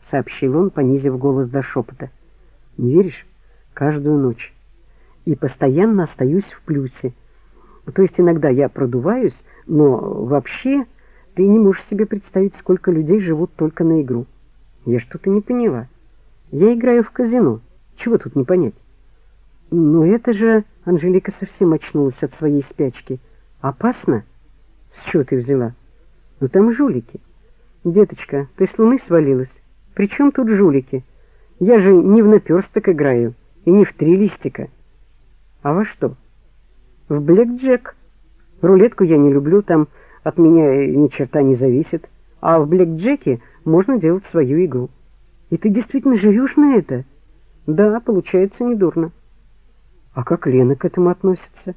сообщил он, понизив голос до шепота. «Не веришь? Каждую ночь. И постоянно остаюсь в плюсе. То есть иногда я продуваюсь, но вообще ты не можешь себе представить, сколько людей живут только на игру». «Я что-то не поняла. Я играю в казино. Чего тут не понять?» «Ну это же...» — Анжелика совсем очнулась от своей спячки. «Опасно?» «С чего ты взяла?» «Ну там жулики». «Деточка, ты с луны свалилась? При чем тут жулики? Я же не в наперсток играю и не в 3 листика». «А во что?» «В блэк-джек. Рулетку я не люблю, там от меня ни черта не зависит. А в блэк-джеке можно делать свою игру». «И ты действительно живешь на это?» «Да, получается недурно». «А как Лена к этому относится?»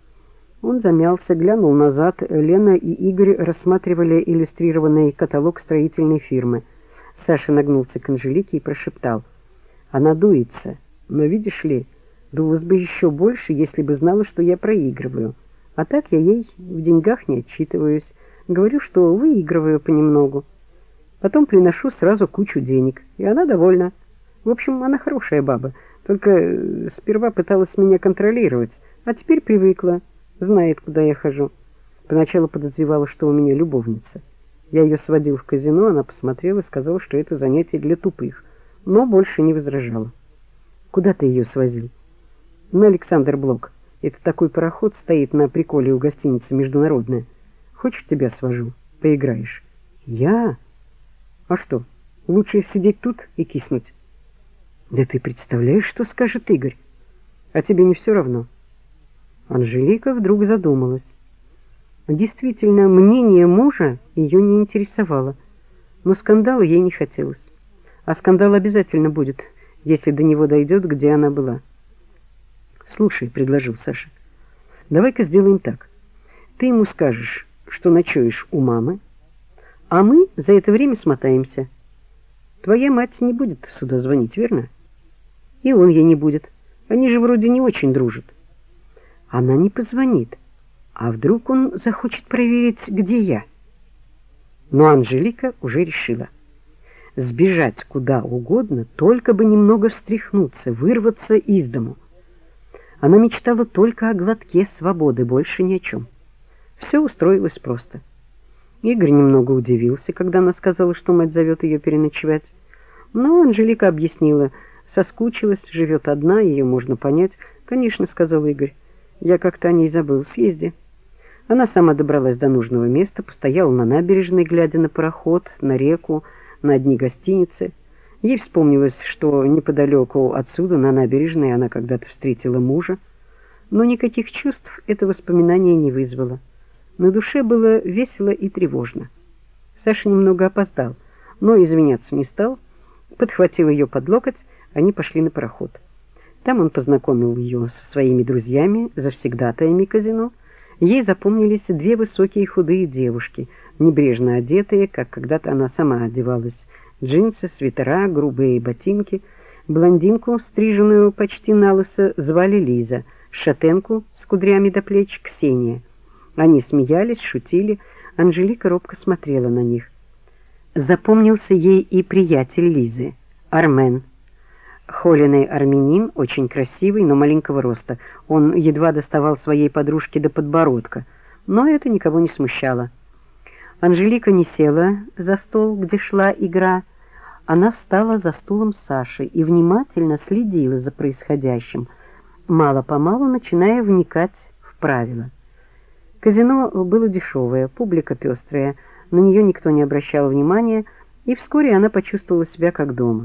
Он замялся, глянул назад. Лена и Игорь рассматривали иллюстрированный каталог строительной фирмы. Саша нагнулся к Анжелике и прошептал: «Она дуется, но, видишь ли, дулась бы еще больше, если бы знала, что я проигрываю. А так я ей в деньгах не отчитываюсь. Говорю, что выигрываю понемногу. Потом приношу сразу кучу денег, и она довольна. В общем, она хорошая баба, только сперва пыталась меня контролировать, а теперь привыкла. Знает, куда я хожу. Поначалу подозревала, что у меня любовница. Я ее сводил в казино, она посмотрела и сказала, что это занятие для тупых, но больше не возражала». «Куда ты ее свозил?» «На Александр Блок. Это такой пароход стоит на приколе у гостиницы «Международная». Хочешь, тебя свожу? Поиграешь?» «Я? А что, лучше сидеть тут и киснуть?» «Да ты представляешь, что скажет Игорь? А тебе не все равно?» Анжелика вдруг задумалась. Действительно, мнение мужа ее не интересовало, но скандала ей не хотелось. А скандал обязательно будет, если до него дойдет, где она была. «Слушай», — предложил Саша, — «давай-ка сделаем так. Ты ему скажешь, что ночуешь у мамы, а мы за это время смотаемся. Твоя мать не будет сюда звонить, верно? И он ей не будет. Они же вроде не очень дружат». «Она не позвонит. А вдруг он захочет проверить, где я?» Но Анжелика уже решила. Сбежать куда угодно, только бы немного встряхнуться, вырваться из дому. Она мечтала только о глотке свободы, больше ни о чем. Все устроилось просто. Игорь немного удивился, когда она сказала, что мать зовет ее переночевать. Но Анжелика объяснила: соскучилась, живет одна, ее можно понять. «Конечно», — сказал Игорь, — «я как-то о ней забыл, съезди». Она сама добралась до нужного места, постояла на набережной, глядя на пароход, на реку, на одни гостиницы. Ей вспомнилось, что неподалеку отсюда, на набережной, она когда-то встретила мужа. Но никаких чувств это воспоминание не вызвало. На душе было весело и тревожно. Саша немного опоздал, но извиняться не стал. Подхватил ее под локоть, они пошли на пароход. Там он познакомил ее со своими друзьями, завсегдатаями казино. Ей запомнились 2 высокие худые девушки, небрежно одетые, как когда-то она сама одевалась. Джинсы, свитера, грубые ботинки. Блондинку, стриженную почти налысо, звали Лиза, шатенку с кудрями до плеч — Ксения. Они смеялись, шутили. Анжелика робко смотрела на них. Запомнился ей и приятель Лизы, Армен. Холеный армянин, очень красивый, но маленького роста. Он едва доставал своей подружке до подбородка, но это никого не смущало. Анжелика не села за стол, где шла игра. Она встала за стулом Саши и внимательно следила за происходящим, мало-помалу начиная вникать в правила. Казино было дешевое, публика пестрая, на нее никто не обращал внимания, и вскоре она почувствовала себя как дома.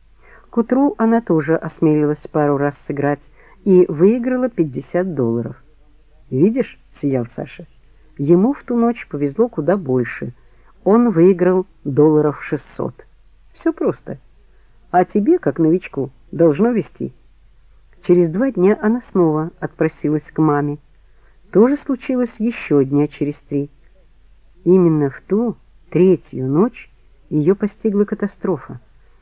К утру она тоже осмелилась пару раз сыграть и выиграла $50. «Видишь?» — сиял Саша. Ему в ту ночь повезло куда больше. Он выиграл $600. Все просто. А тебе, как новичку, должно везти. Через 2 дня она снова отпросилась к маме. То же случилось еще дня через 3. Именно в ту 3-ю ночь ее постигла катастрофа.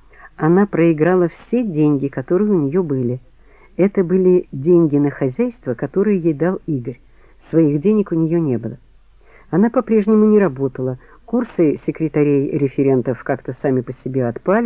Она проиграла все деньги, которые у нее были. Это были деньги на хозяйство, которые ей дал Игорь. Своих денег у нее не было. Она по-прежнему не работала. Курсы секретарей-референтов как-то сами по себе отпали.